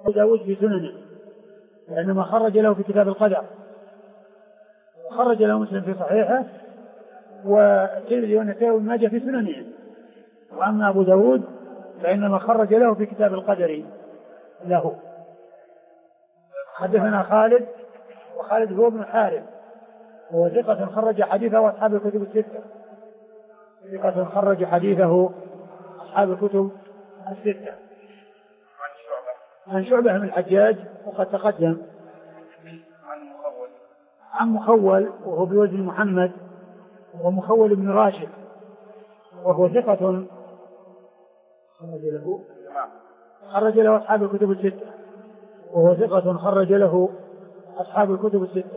أبو داود في سننه لأنما خرج له في كتاب القدر، خرج له مسلم في صحيحه، والترمذي والنسائي وابن ماجه في سننه. وأما أبو داود فإنما خرج له في كتاب القدر له. حدثنا خالد، وخالد هو ابن حارث وهو ثقة خرج حديثه أصحاب الكتب الستة، ثقة خرج حديثه أصحاب الكتب الستة. عن شعبة بن الحجاج وقد تقدم. عن مخول وهو بوزن محمد، ومخول بن راشد وهو ثقة خرج له أصحاب الكتب الستة، وهو ثقة خرج له أصحاب الكتب الستة.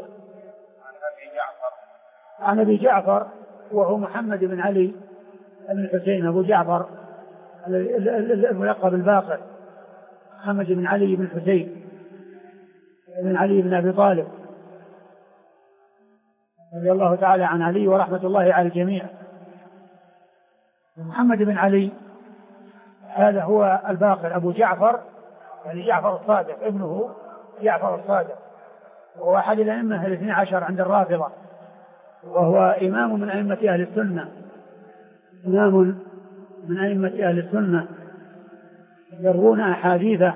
عن أبي جعفر وهو محمد بن علي بن الحسين أبو جعفر الملقب بالباقر، محمد بن علي بن الحسين بن علي بن أبي طالب رضي الله تعالى عن علي ورحمة الله على الجميع. محمد بن علي هذا هو الباقر أبو جعفر، يعني جعفر الصادق ابنه جعفر الصادق، وهو أحد الأئمة الاثني عشر عند الرافضة، وهو إمام من أئمة أهل السنة، إمام من أئمة أهل السنة يروون أحاديثه،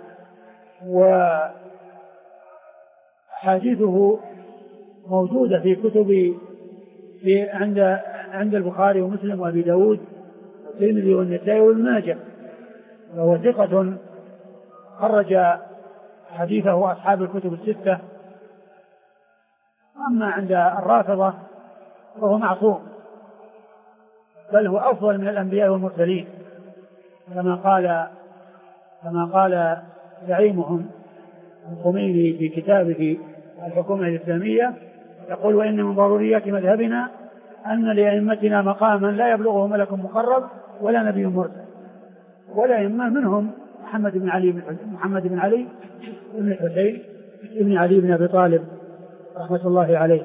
وأحاديثه موجودة في كتب عند البخاري ومسلم وأبي داود والترمذي والنسائي وابن ماجه، وهو ثقة خرج حديثه أصحاب الكتب الستة. أما عند الرافضة فهو معصوم، بل هو أفضل من الأنبياء والمرسلين، كما قال زعيمهم الخميني في كتابه الحكومة الإسلامية، يقول: وإن من ضروريات مذهبنا أن لأئمتنا مقاما لا يبلغه ملك مقرب ولا نبي مرسل، ولا إما منهم محمد بن علي بن الحسين بن علي بن أبي طالب رحمة الله عليه.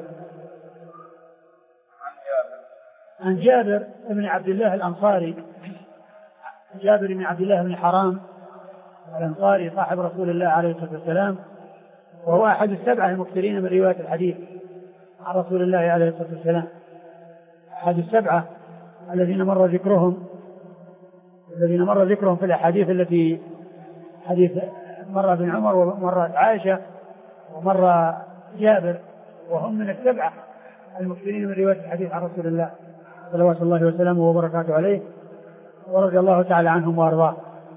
عن جابر بن عبد الله الأنصاري، جابر بن عبد الله بن حرام الأنصاري صاحب رسول الله عليه الصلاة والسلام، وهو أحد السبعة المكثرين من رواية الحديث عن رسول الله عليه الصلاة والسلام، أحد السبعة الذين مر ذكرهم في الأحاديث التي حديث مر ابن عمر ومر عائشة ومر جابر، وهم من السبعة المكثرين من رواية الحديث عن رسول الله صلوات الله وسلامه وبركاته عليه، ورضي الله تعالى عنهم وأرضاه.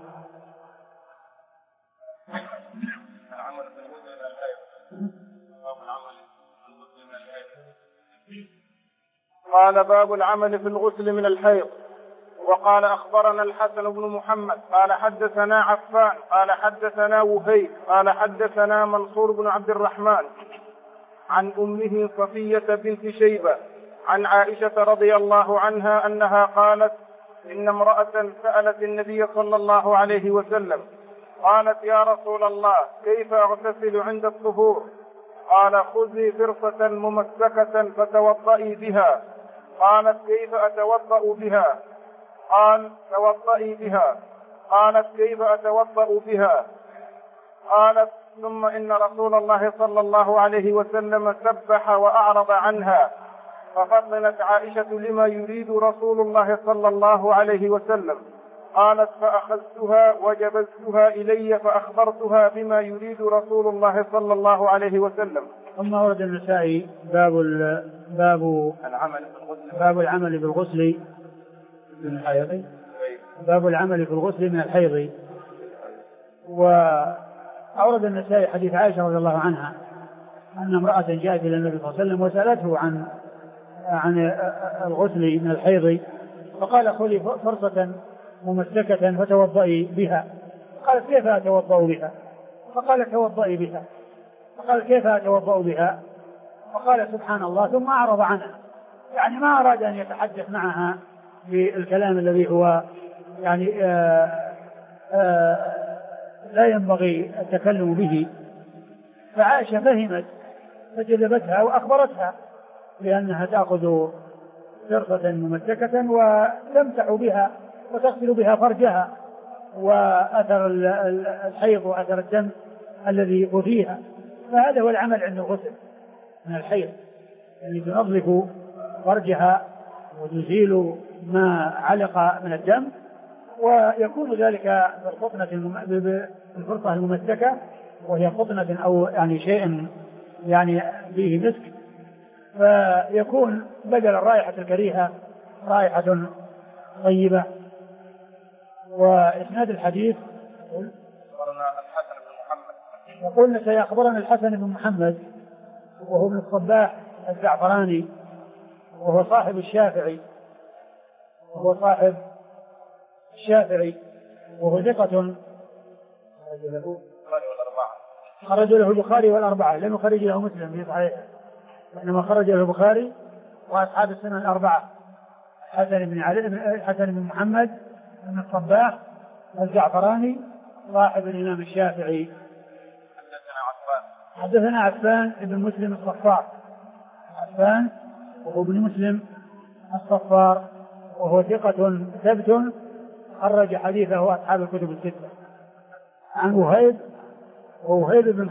قال: باب العمل في الغسل من الحيض. وقال: أخبرنا الحسن بن محمد قال حدثنا عفان قال حدثنا وهيب قال حدثنا منصور بن عبد الرحمن عن أمه صفية بنت شيبة عن عائشة رضي الله عنها أنها قالت: إن امرأة سألت النبي صلى الله عليه وسلم قالت: يا رسول الله، كيف أغتسل عند الطهور؟ قال: خذي فرصة ممسكة فتوضئي بها. قالت: كيف أتوضأ بها؟ قال: توضئي بها. قالت: كيف أتوضأ بها؟ قالت: ثم إن رسول الله صلى الله عليه وسلم سبح وأعرض عنها، ففطنت عائشة لما يريد رسول الله صلى الله عليه وسلم. قالت: فأخذتها وجبزتها إلي فأخبرتها بما يريد رسول الله صلى الله عليه وسلم. ثم ورد النسائي باب العمل بالغسل من الحيض، باب العمل في الغسل من الحيض. وأورد النسائي حديث عائشة رضي الله عنها أن امرأة جاءت إلى النبي صلى الله عليه وسلم وسألته عن الغسل من الحيض، فقال: خذي فرصة ممسكة فتوضئي بها. قالت: كيف أتوضأ بها؟ فقال: توضئي بها. فقال: كيف أتوضأ بها؟ فقال: سبحان الله، ثم أعرض عنها، يعني ما أراد أن يتحدث معها بالكلام الذي هو يعني لا ينبغي التكلم به. فعائشة فهمت فجذبتها وأخبرتها بأنها تأخذ فرصة ممسكة وتمسح بها وتغسل بها فرجها، وأثر الحيض وأثر الدم الذي يؤذيها، فهذا هو العمل عند الغسل من الحيض، يعني تنظف فرجها وتزيل ما علق من الدم، ويكون ذلك بالفرصة الممسكة، وهي قطنة أو يعني شيء يعني فيه مسك، فيكون بدل الرائحة الكريهة رائحة طيبة. وإسناد الحديث يقول سيخبرنا الحسن بن محمد وهو ابن الصباح الزعفراني، وهو صاحب الشافعي، وهو ثقة خرج له البخاري والأربعة، لم يخرج له مسلم في صحيحه، وإنما خرج له البخاري وأصحاب السنن الأربعة. الحسن بن محمد بن الصباح الزعفراني صاحب الإمام الشافعي. حدثنا عفان بن مسلم الصفار، عفان وهو ابن مسلم الصفار، وهو ثقة ثبت خرج حديثه أصحاب الكتب الستة. عن وهيب بن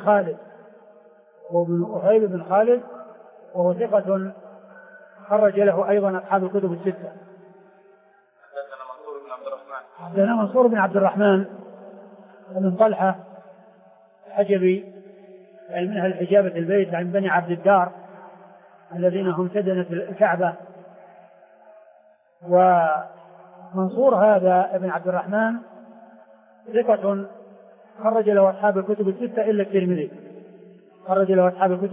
خالد، وهو ثقة خرج له أيضا أصحاب الكتب الستة. حدثنا منصور بن عبد الرحمن بن طلحة الحجبي، يعني من أهل حجابة البيت عن بني عبد الدار الذين هم سدنة الكعبة. ومنصور هذا ابن عبد الرحمن ثقة خرج له أصحاب الكتب الستة إلا الترمذي، خرج له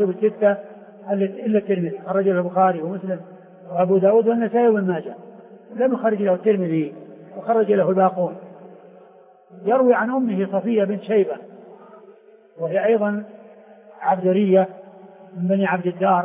البخاري ومسلم وأبو داود والنسائي وابن ماجه، لم يخرج له الترمذي وخرج له الباقون. يروي عن أمه صفية بنت شيبة، وهي أيضا عبدرية من بني عبد الدار،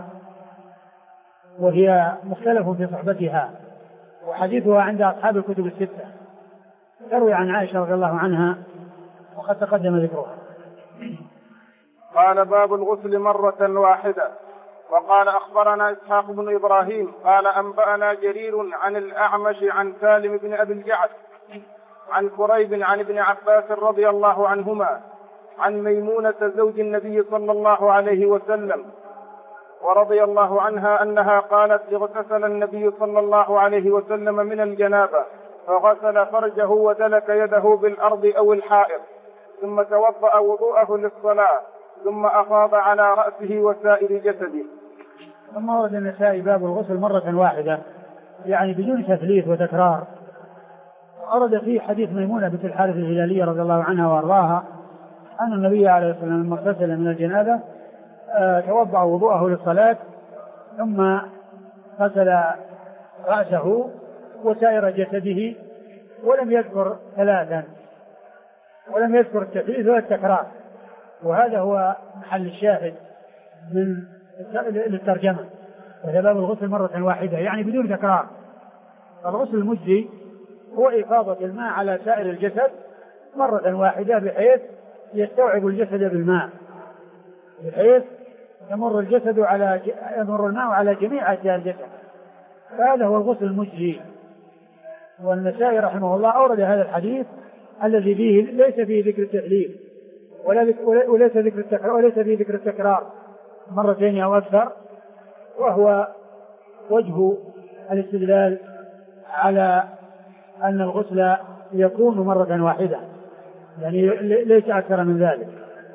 وهي مختلف في صحبتها، وحديثها عند أصحاب الكتب الستة. تروي عن عائشة رضي الله عنها وقد تقدم ذكرها. قال باب الغسل مرة واحدة. وقال أخبرنا إسحاق بن إبراهيم قال أنبأنا جرير عن الأعمش عن سالم بن أبي الجعد عن كريب عن ابن عباس رضي الله عنهما عن ميمونة زوج النبي صلى الله عليه وسلم ورضي الله عنها أنها قالت اغتسل النبي صلى الله عليه وسلم من الجنابة فغسل فرجه ودلك يده بالأرض أو الحائط، ثم توضأ وضوءه للصلاة، ثم أفاض على رأسه وسائر جسده. ثم ورد النسائي باب الغسل مرة واحدة، يعني بدون تثليث وتكرار. ورد فيه حديث ميمونة بنت الحارث الهلالية رضي الله عنها وارضاها أن النبي عليه الصلاة والسلام لما اغتسل من الجنابة توضأ وضوءه للصلاة، ثم غسل رأسه وسائر جسده، ولم يذكر ثلاثا، ولم يذكر التثليث ولا التكرار. وهذا هو محل الشاهد من الترجمة، وهذا باب الغسل مرة واحدة يعني بدون تكرار. الغسل المجزي هو إفاضة الماء على سائر الجسد مرة واحدة بحيث يستوعب الجسد بالماء، بحيث يمر الماء على جميع أجزاء الجسد، فهذا هو الغسل المجزي. والنسائي رحمه الله أورد هذا الحديث الذي فيه ليس فيه ذكر التثليث وليس فيه ذكر التكرار مرتين أو أكثر، وهو وجه الاستدلال على أن الغسل يكون مرة واحدة، يعني ليس أكثر من ذلك.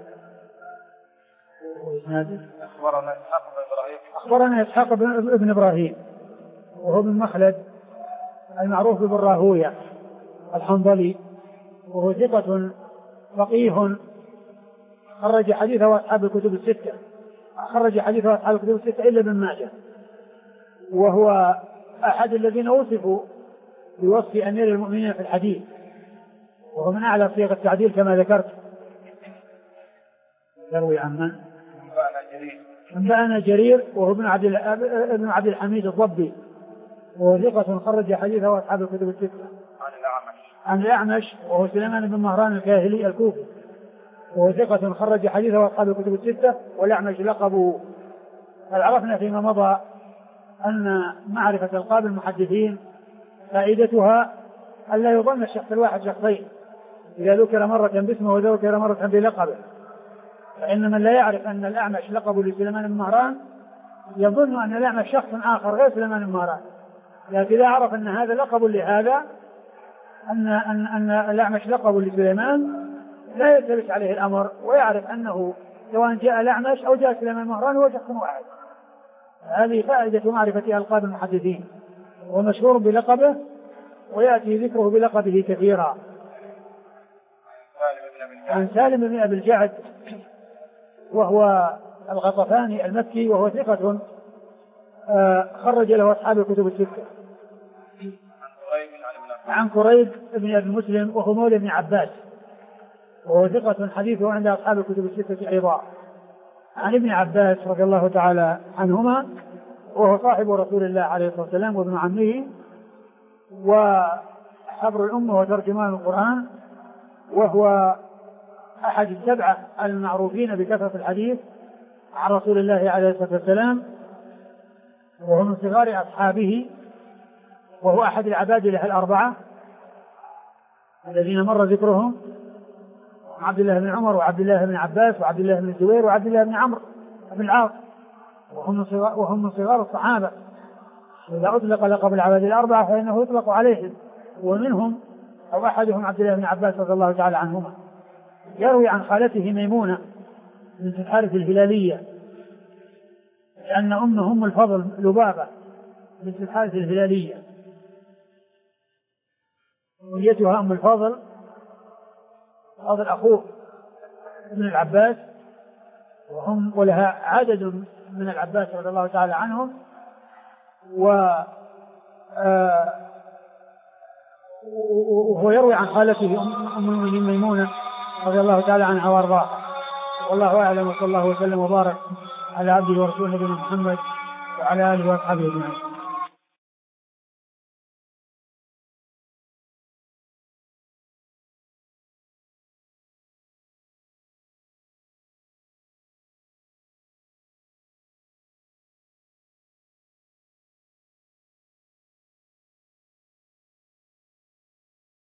أخبرنا إسحاق بن إبراهيم وهو بن مخلد المعروف بن راهوية الحنظلي، وهو ثقة فقيه خرج حديثه أصحاب الكتب الستة، إلا ابن ماجه، وهو أحد الذين وصفوا بوصف أمير المؤمنين في الحديث، وهو من أعلى صيغ التعديل كما ذكرت. يروي عن أنبأنا جرير وهو ابن عبد الحميد الضبي، وهو ثقة خرج حديثه أصحاب الكتب الستة. عن الأعمش وهو سليمان بن مهران الكاهلي الكوفي، وهو ثقة خرج حديثه أصحاب الكتب الستة. والأعمش لقبه. عرفنا فيما مضى أن معرفة ألقاب المحدثين فائدتها ألا يظن الشخص الواحد شخصين، إذا ذكر مرة باسمه وذكر مرة بلقبه. فإن من لا يعرف أن الأعمش لقب لسليمان بن مهران يظن أن الأعمش شخص آخر غير سليمان بن مهران، لكن إذا عرف أن هذا لقب لهذا، أن الأعمش لقب لسليمان، لا يلتبس عليه الأمر، ويعرف أنه سواء جاء الأعمش أو جاء سليمان بن مهران هو شخص واحد. هذه فائدة معرفة ألقاب المحدثين، ومشهور بلقبه ويأتي ذكره بلقبه كثيرا. عن سالم بن أبي الجعد وهو الغطفاني المكي، وهو ثقة خرج له أصحاب الكتب الستة. عن كريب بن أبي مسلم وهو مولى بن عباس، وهو ثقة حديثه عند أصحاب الكتب الستة أيضا. عن ابن عباس رضي الله تعالى عنهما، وهو صاحب رسول الله عليه الصلاة والسلام وابن عمه وحبر الأمة وترجمان القرآن، وهو أحد السبعة المعروفين بكثرة الحديث عن رسول الله عليه الصلاة والسلام، وهو من صغار أصحابه، وهو أحد العبادلة الأربعة الذين مر ذكرهم: عبد الله بن عمر وعبد الله بن عباس وعبد الله بن الزبير وعبد الله بن عمرو بن العاص، وهم من صغار الصحابة. إذا أطلق لقب العبادلة الأربعة فإنه يطلق عليهم، ومنهم أو أحدهم عبد الله بن عباس رضي الله تعالى عنهما. يروي عن خالته ميمونة بنت الحارث الهلالية، لأن أم الفضل لبابة بنت الحارث الهلالية، وليتها أم الفضل أخوه ابن العباس، ولها عدد من العباس رضي الله تعالى عنهم. وهو يروي عن خالته أم المؤمنين ميمونة رضي الله تعالى عنها وارضاها. والله أعلم، وصلى الله وسلم وبارك على عبده ورسوله نبينا محمد وعلى آله وأصحابه أجمعين.